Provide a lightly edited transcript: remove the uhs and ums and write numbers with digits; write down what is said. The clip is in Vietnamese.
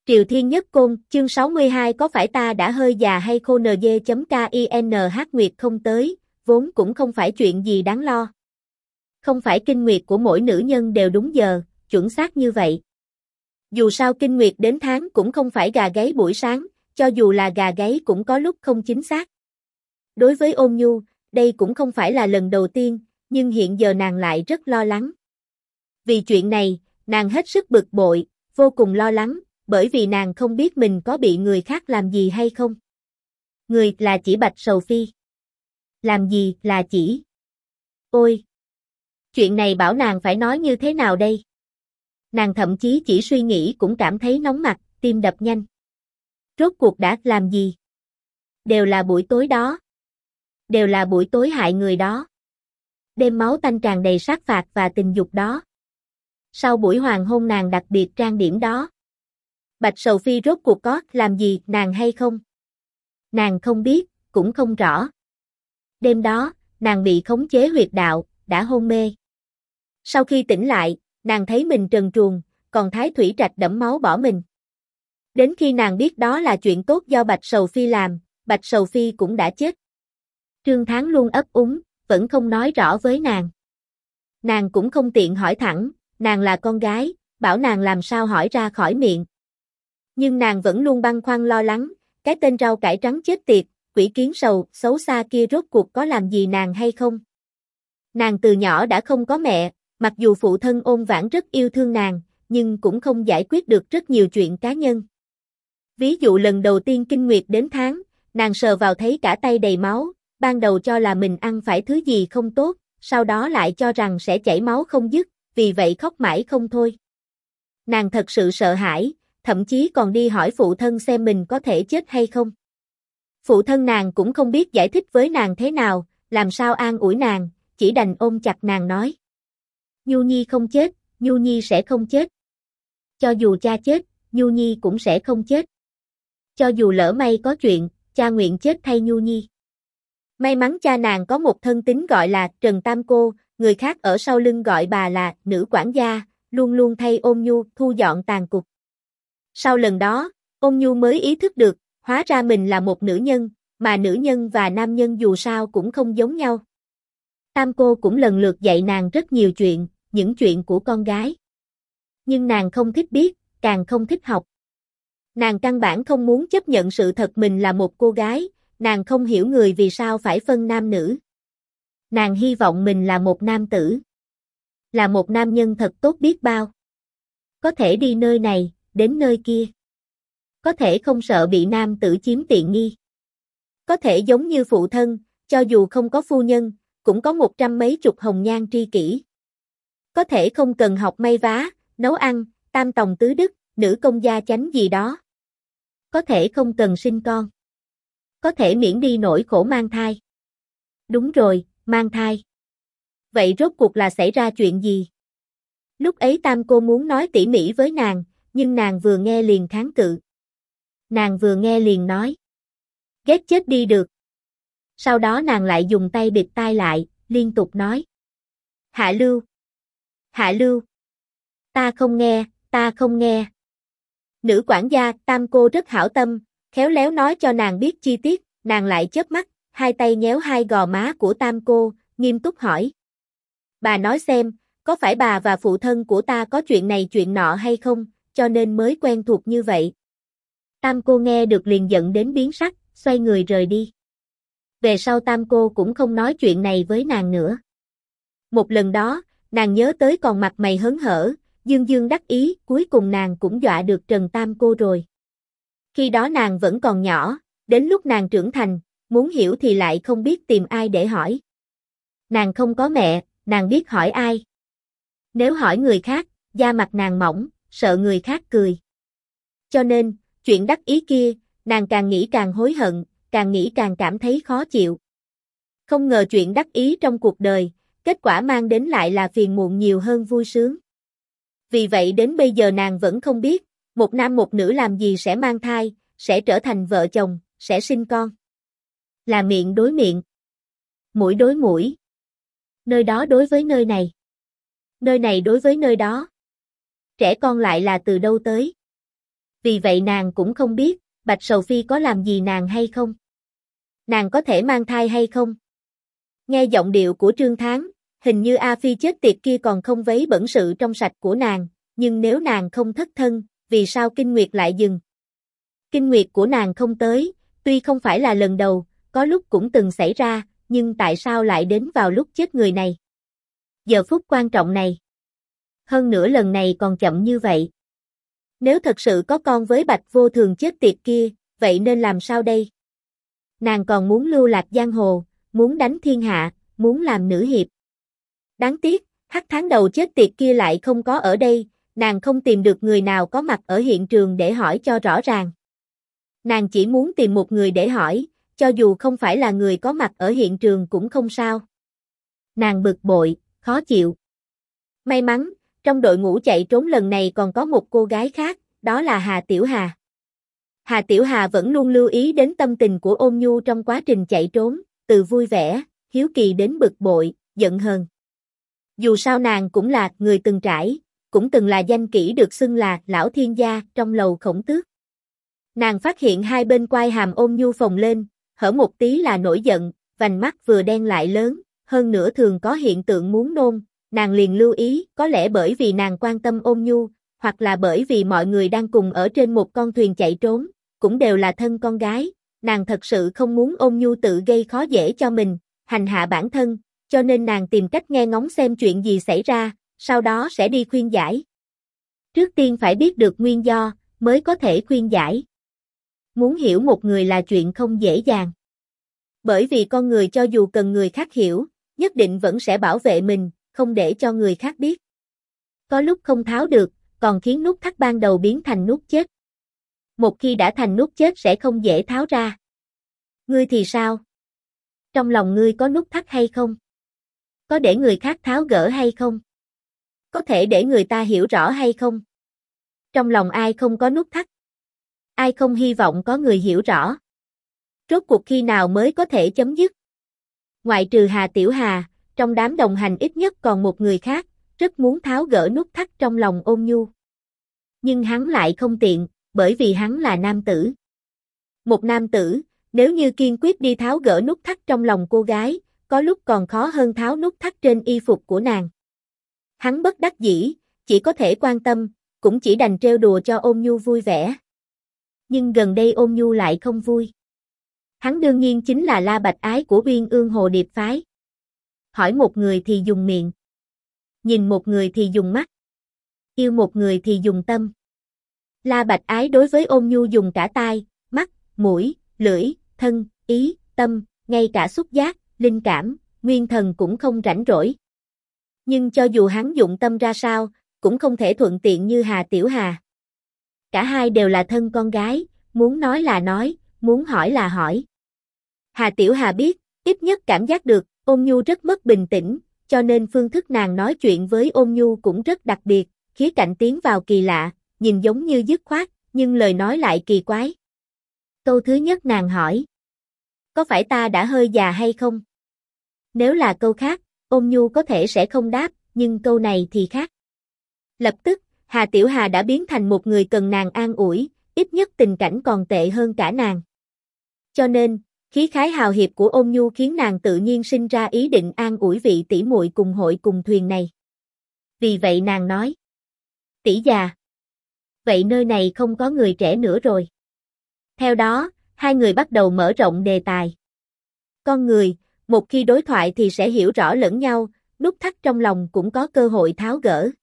Triều Thiên Nhất Côn, chương 62 có phải ta đã hơi già hay khô nd.king Nguyệt không tới, vốn cũng không phải chuyện gì đáng lo. Không phải kinh nguyệt của mỗi nữ nhân đều đúng giờ, chuẩn xác như vậy. Dù sao kinh nguyệt đến tháng cũng không phải gà gáy buổi sáng, cho dù là gà gáy cũng có lúc không chính xác. Đối với Ôn Nhu, đây cũng không phải là lần đầu tiên, nhưng hiện giờ nàng lại rất lo lắng. Vì chuyện này, nàng hết sức bực bội, vô cùng lo lắng, bởi vì nàng không biết mình có bị người khác làm gì hay không. Người là chỉ Bạch Sầu Phi. Làm gì là chỉ? Ôi! Chuyện này bảo nàng phải nói như thế nào đây? Nàng thậm chí chỉ suy nghĩ cũng cảm thấy nóng mặt, tim đập nhanh. Rốt cuộc đã làm gì? Đều là buổi tối đó. Đều là buổi tối hại người đó. Đêm máu tanh tràn đầy sát phạt và tình dục đó. Sau buổi hoàng hôn nàng đặc biệt trang điểm đó. Bạch Sầu Phi rốt cuộc có làm gì nàng hay không? Nàng không biết, cũng không rõ. Đêm đó, nàng bị khống chế huyệt đạo, đã hôn mê. Sau khi tỉnh lại, nàng thấy mình trần truồng, còn Thái Thủy Trạch đẫm máu bỏ mình. Đến khi nàng biết đó là chuyện tốt do Bạch Sầu Phi làm, Bạch Sầu Phi cũng đã chết. Trương Thắng luôn ấp úng, vẫn không nói rõ với nàng. Nàng cũng không tiện hỏi thẳng, nàng là con gái, bảo nàng làm sao hỏi ra khỏi miệng. Nhưng nàng vẫn luôn băn khoăn lo lắng, cái tên rau cải trắng chết tiệt, quỷ kiến sầu, xấu xa kia rốt cuộc có làm gì nàng hay không? Nàng từ nhỏ đã không có mẹ, mặc dù phụ thân Ôn Vãn rất yêu thương nàng, nhưng cũng không giải quyết được rất nhiều chuyện cá nhân. Ví dụ lần đầu tiên kinh nguyệt đến tháng, nàng sờ vào thấy cả tay đầy máu, ban đầu cho là mình ăn phải thứ gì không tốt, sau đó lại cho rằng sẽ chảy máu không dứt, vì vậy khóc mãi không thôi. Nàng thật sự sợ hãi, thậm chí còn đi hỏi phụ thân xem mình có thể chết hay không. Phụ thân nàng cũng không biết giải thích với nàng thế nào, làm sao an ủi nàng, chỉ đành ôm chặt nàng nói. Nhu Nhi không chết, Nhu Nhi sẽ không chết. Cho dù cha chết, Nhu Nhi cũng sẽ không chết. Cho dù lỡ may có chuyện, cha nguyện chết thay Nhu Nhi. May mắn cha nàng có một thân tín gọi là Trần Tam Cô, người khác ở sau lưng gọi bà là nữ quản gia, luôn luôn thay Ôn Nhu thu dọn tàn cục. Sau lần đó, Ôn Nhu mới ý thức được, hóa ra mình là một nữ nhân, mà nữ nhân và nam nhân dù sao cũng không giống nhau. Tam Cô cũng lần lượt dạy nàng rất nhiều chuyện, những chuyện của con gái. Nhưng nàng không thích biết, càng không thích học. Nàng căn bản không muốn chấp nhận sự thật mình là một cô gái, nàng không hiểu người vì sao phải phân nam nữ. Nàng hy vọng mình là một nam tử. Là một nam nhân thật tốt biết bao. Có thể đi nơi này, đến nơi kia. Có thể không sợ bị nam tử chiếm tiện nghi. Có thể giống như phụ thân, cho dù không có phu nhân, cũng có 100 mấy chục hồng nhan tri kỷ. Có thể không cần học may vá, nấu ăn, tam tòng tứ đức, nữ công gia chánh gì đó. Có thể không cần sinh con. Có thể miễn đi nỗi khổ mang thai. Đúng rồi, mang thai. Vậy rốt cuộc là xảy ra chuyện gì? Lúc ấy Tam Cô muốn nói tỉ mỉ với nàng, nhưng nàng vừa nghe liền kháng cự. Nàng vừa nghe liền nói. Ghét chết đi được. Sau đó nàng lại dùng tay bịt tai lại, liên tục nói. Hạ lưu. Hạ lưu. Ta không nghe, ta không nghe. Nữ quản gia Tam Cô rất hảo tâm, khéo léo nói cho nàng biết chi tiết, nàng lại chớp mắt, hai tay nhéo hai gò má của Tam Cô, nghiêm túc hỏi. Bà nói xem, có phải bà và phụ thân của ta có chuyện này chuyện nọ hay không, cho nên mới quen thuộc như vậy. Tam Cô nghe được liền giận đến biến sắc, xoay người rời đi. Về sau Tam Cô cũng không nói chuyện này với nàng nữa. Một lần đó, nàng nhớ tới còn mặt mày hớn hở, dương dương đắc ý, cuối cùng nàng cũng dọa được Trần Tam Cô rồi. Khi đó nàng vẫn còn nhỏ, đến lúc nàng trưởng thành, muốn hiểu thì lại không biết tìm ai để hỏi. Nàng không có mẹ, nàng biết hỏi ai. Nếu hỏi người khác, da mặt nàng mỏng, sợ người khác cười. Cho nên, chuyện đắc ý kia, nàng càng nghĩ càng hối hận, càng nghĩ càng cảm thấy khó chịu. Không ngờ chuyện đắc ý trong cuộc đời, kết quả mang đến lại là phiền muộn nhiều hơn vui sướng. Vì vậy đến bây giờ nàng vẫn không biết, một nam một nữ làm gì sẽ mang thai, sẽ trở thành vợ chồng, sẽ sinh con. Là miệng đối miệng, mũi đối mũi. Nơi đó đối với nơi này. Nơi này đối với nơi đó. Trẻ con lại là từ đâu tới? Vì vậy nàng cũng không biết, Bạch Sầu Phi có làm gì nàng hay không? Nàng có thể mang thai hay không? Nghe giọng điệu của Trương Thán, hình như A Phi chết tiệt kia còn không vấy bẩn sự trong sạch của nàng, nhưng nếu nàng không thất thân, vì sao kinh nguyệt lại dừng? Kinh nguyệt của nàng không tới, tuy không phải là lần đầu, có lúc cũng từng xảy ra, nhưng tại sao lại đến vào lúc chết người này? Giờ phút quan trọng này. Hơn nữa lần này còn chậm như vậy. Nếu thật sự có con với Bạch Vô Thường chết tiệt kia, vậy nên làm sao đây? Nàng còn muốn lưu lạc giang hồ, muốn đánh thiên hạ, muốn làm nữ hiệp. Đáng tiếc, Hắc Tháng Đầu chết tiệt kia lại không có ở đây, nàng không tìm được người nào có mặt ở hiện trường để hỏi cho rõ ràng. Nàng chỉ muốn tìm một người để hỏi, cho dù không phải là người có mặt ở hiện trường cũng không sao. Nàng bực bội, khó chịu. May mắn, trong đội ngũ chạy trốn lần này còn có một cô gái khác, đó là Hà Tiểu Hà. Hà Tiểu Hà vẫn luôn lưu ý đến tâm tình của Ôn Nhu trong quá trình chạy trốn, từ vui vẻ, hiếu kỳ đến bực bội, giận hờn. Dù sao nàng cũng là người từng trải, cũng từng là danh kỹ được xưng là lão thiên gia trong lầu Khổng Tước. Nàng phát hiện hai bên quai hàm Ôn Nhu phồng lên, hở một tí là nổi giận, vành mắt vừa đen lại lớn, hơn nữa thường có hiện tượng muốn nôn, nàng liền lưu ý, có lẽ bởi vì nàng quan tâm Ôn Nhu, hoặc là bởi vì mọi người đang cùng ở trên một con thuyền chạy trốn, cũng đều là thân con gái, nàng thật sự không muốn Ôn Nhu tự gây khó dễ cho mình, hành hạ bản thân, cho nên nàng tìm cách nghe ngóng xem chuyện gì xảy ra, sau đó sẽ đi khuyên giải. Trước tiên phải biết được nguyên do, mới có thể khuyên giải. Muốn hiểu một người là chuyện không dễ dàng. Bởi vì con người cho dù cần người khác hiểu, nhất định vẫn sẽ bảo vệ mình, không để cho người khác biết. Có lúc không tháo được, còn khiến nút thắt ban đầu biến thành nút chết. Một khi đã thành nút chết sẽ không dễ tháo ra. Ngươi thì sao? Trong lòng ngươi có nút thắt hay không? Có để người khác tháo gỡ hay không? Có thể để người ta hiểu rõ hay không? Trong lòng ai không có nút thắt? Ai không hy vọng có người hiểu rõ? Rốt cuộc khi nào mới có thể chấm dứt? Ngoại trừ Hà Tiểu Hà, trong đám đồng hành ít nhất còn một người khác, rất muốn tháo gỡ nút thắt trong lòng Ôn Nhu. Nhưng hắn lại không tiện, bởi vì hắn là nam tử. Một nam tử, nếu như kiên quyết đi tháo gỡ nút thắt trong lòng cô gái, có lúc còn khó hơn tháo nút thắt trên y phục của nàng. Hắn bất đắc dĩ, chỉ có thể quan tâm, cũng chỉ đành trêu đùa cho Ôn Nhu vui vẻ. Nhưng gần đây Ôn Nhu lại không vui. Hắn đương nhiên chính là La Bạch Ái của Uyên Ương Hồ Điệp phái. Hỏi một người thì dùng miệng. Nhìn một người thì dùng mắt. Yêu một người thì dùng tâm. La Bạch Ái đối với Ôn Nhu dùng cả tai, mắt, mũi, lưỡi, thân, ý, tâm, ngay cả xúc giác, linh cảm, nguyên thần cũng không rảnh rỗi. Nhưng cho dù hắn dụng tâm ra sao, cũng không thể thuận tiện như Hà Tiểu Hà. Cả hai đều là thân con gái, muốn nói là nói, muốn hỏi là hỏi. Hà Tiểu Hà biết, ít nhất cảm giác được, Ôn Nhu rất mất bình tĩnh, cho nên phương thức nàng nói chuyện với Ôn Nhu cũng rất đặc biệt, khía cạnh tiến vào kỳ lạ, nhìn giống như dứt khoát, nhưng lời nói lại kỳ quái. Câu thứ nhất nàng hỏi. Có phải ta đã hơi già hay không? Nếu là câu khác, Ôn Nhu có thể sẽ không đáp, nhưng câu này thì khác. Lập tức, Hà Tiểu Hà đã biến thành một người cần nàng an ủi, ít nhất tình cảnh còn tệ hơn cả nàng. Cho nên, khí khái hào hiệp của Ôn Nhu khiến nàng tự nhiên sinh ra ý định an ủi vị tỷ muội cùng hội cùng thuyền này. Vì vậy nàng nói. Tỷ già. Vậy nơi này không có người trẻ nữa rồi. Theo đó, hai người bắt đầu mở rộng đề tài. Con người, một khi đối thoại thì sẽ hiểu rõ lẫn nhau, nút thắt trong lòng cũng có cơ hội tháo gỡ.